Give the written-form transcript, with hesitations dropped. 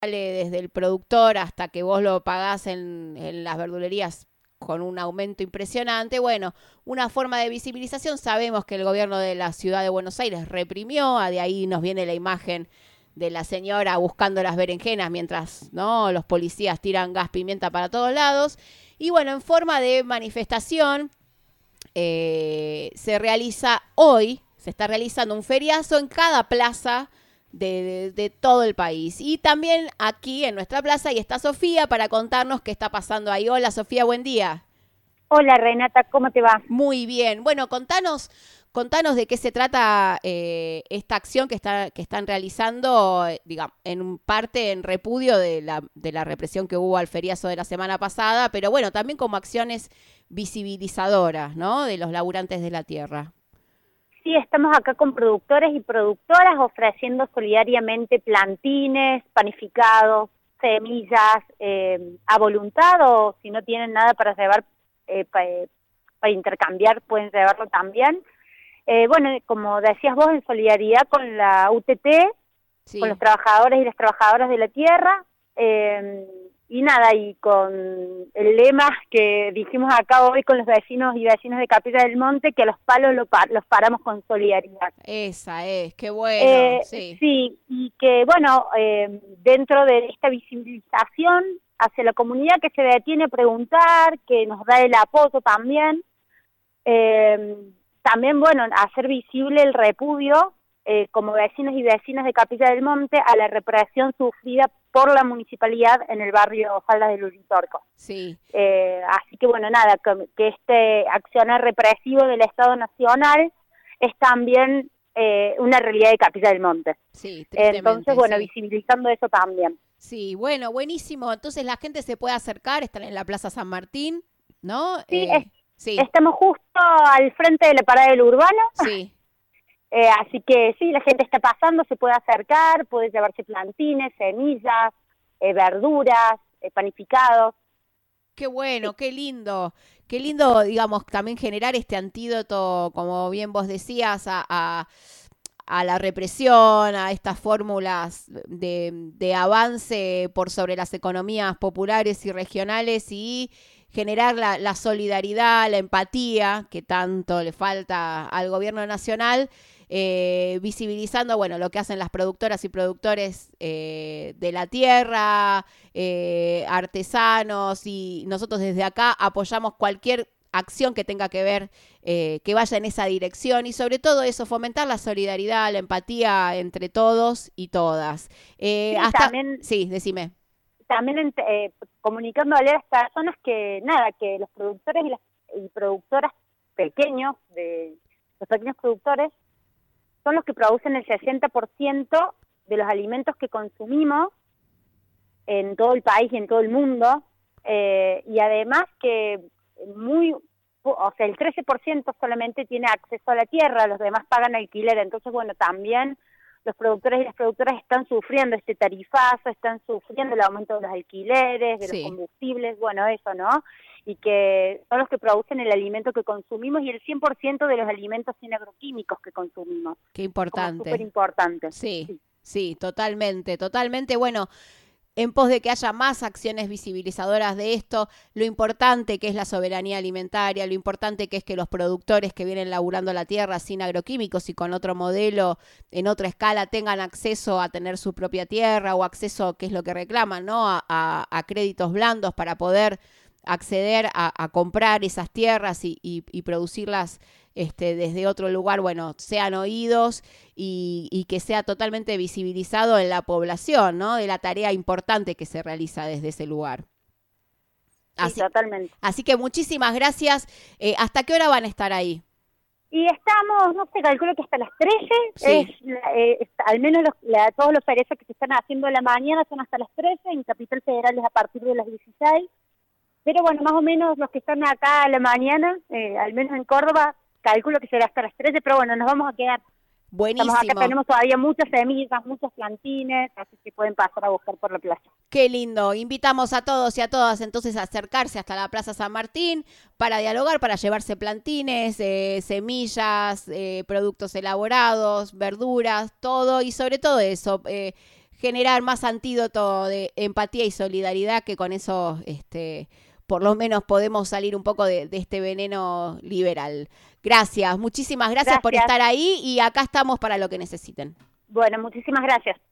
sale desde el productor hasta que vos lo pagás en las verdulerías con un aumento impresionante. Bueno, una forma de visibilización. Sabemos que el gobierno de la ciudad de Buenos Aires reprimió, de ahí nos viene la imagen de la señora buscando las berenjenas mientras no los policías tiran gas pimienta para todos lados. Y bueno, en forma de manifestación se está realizando un feriazo en cada plaza de todo el país. Y también aquí en nuestra plaza y está Sofía para contarnos qué está pasando ahí. Hola Sofía, buen día. Hola Renata, ¿cómo te va? Muy bien. Bueno, contanos de qué se trata esta acción que están realizando, digamos, en parte en repudio de la represión que hubo al feriazo de la semana pasada, pero bueno, también como acciones visibilizadoras, ¿no? De los laburantes de la tierra. Sí, estamos acá con productores y productoras ofreciendo solidariamente plantines, panificados, semillas, a voluntad o si no tienen nada para llevar, para intercambiar, pueden llevarlo también. Bueno, como decías vos, en solidaridad con la UTT, con los Sí. trabajadores y las trabajadoras de la tierra, y nada, y con el lema que dijimos acá hoy con los vecinos y vecinas de Capilla del Monte, que los palos los paramos con solidaridad. Esa es, qué bueno, sí. Sí, y que bueno, dentro de esta visibilización hacia la comunidad que se detiene a preguntar, que nos da el apoyo también, eh, también bueno, hacer visible el repudio como vecinos y vecinas de Capilla del Monte a la represión sufrida por la municipalidad en el barrio Faldas del Uritorco. Sí, Así que bueno, nada, que este accionar represivo del Estado Nacional es también una realidad de Capilla del Monte. sí, Entonces, tristemente, bueno, sí. visibilizando eso también. Sí, bueno, buenísimo. Entonces la gente se puede acercar, están en la Plaza San Martín, ¿no? Sí, Sí, estamos justo al frente de la parada del Urbano, sí. así que sí, la gente está pasando, se puede acercar, puede llevarse plantines, semillas, verduras, panificados. Qué bueno, Sí, qué lindo, digamos, también generar este antídoto, como bien vos decías, a la represión, a estas fórmulas de avance por sobre las economías populares y regionales y generar la solidaridad, la empatía que tanto le falta al gobierno nacional, visibilizando, bueno, lo que hacen las productoras y productores de la tierra, artesanos, y nosotros desde acá apoyamos cualquier acción que tenga que ver, que vaya en esa dirección y sobre todo eso, fomentar la solidaridad, la empatía entre todos y todas. sí, también Sí, decime. comunicándole a las personas que nada, que los productores y productoras pequeños, de los pequeños productores, son los que producen el 60% de los alimentos que consumimos en todo el país y en todo el mundo, y además que o sea, el 13% solamente tiene acceso a la tierra, los demás pagan alquiler, entonces bueno, también los productores y las productoras están sufriendo este tarifazo, están sufriendo el aumento de los alquileres, de los Sí, combustibles, bueno, eso, ¿no? Y que son los que producen el alimento que consumimos y el 100% de los alimentos sin agroquímicos que consumimos. qué Es como súper importante. importante. Sí, Sí, sí, totalmente, totalmente. Bueno, en pos de que haya más acciones visibilizadoras de esto, lo importante que es la soberanía alimentaria, lo importante que es que los productores que vienen laburando la tierra sin agroquímicos y con otro modelo, en otra escala, tengan acceso a tener su propia tierra o acceso, que es lo que reclaman, ¿no? A créditos blandos para poder acceder a comprar esas tierras y producirlas desde otro lugar, bueno, sean oídos y que sea totalmente visibilizado en la población, ¿no? De la tarea importante que se realiza desde ese lugar. sí, Así, totalmente. así que muchísimas gracias. ¿Hasta qué hora van a estar ahí? Y estamos, no sé, calculo que hasta las 13, Sí, al menos todos los feriados que se están haciendo en la mañana son hasta las 13, en Capital Federal es a partir de las 16. Pero bueno, más o menos los que están acá a la mañana, al menos en Córdoba, calculo que será hasta las 13, pero bueno, nos vamos a quedar. Estamos acá, buenísimo. tenemos todavía muchas semillas, muchos plantines, así que pueden pasar a buscar por la plaza. Qué lindo. Invitamos a todos y a todas entonces a acercarse hasta la Plaza San Martín para dialogar, para llevarse plantines, semillas, productos elaborados, verduras, todo y sobre todo eso, generar más antídoto de empatía y solidaridad, que con eso por lo menos podemos salir un poco de este veneno liberal. Gracias, muchísimas gracias por estar ahí y acá estamos para lo que necesiten. Bueno, muchísimas gracias.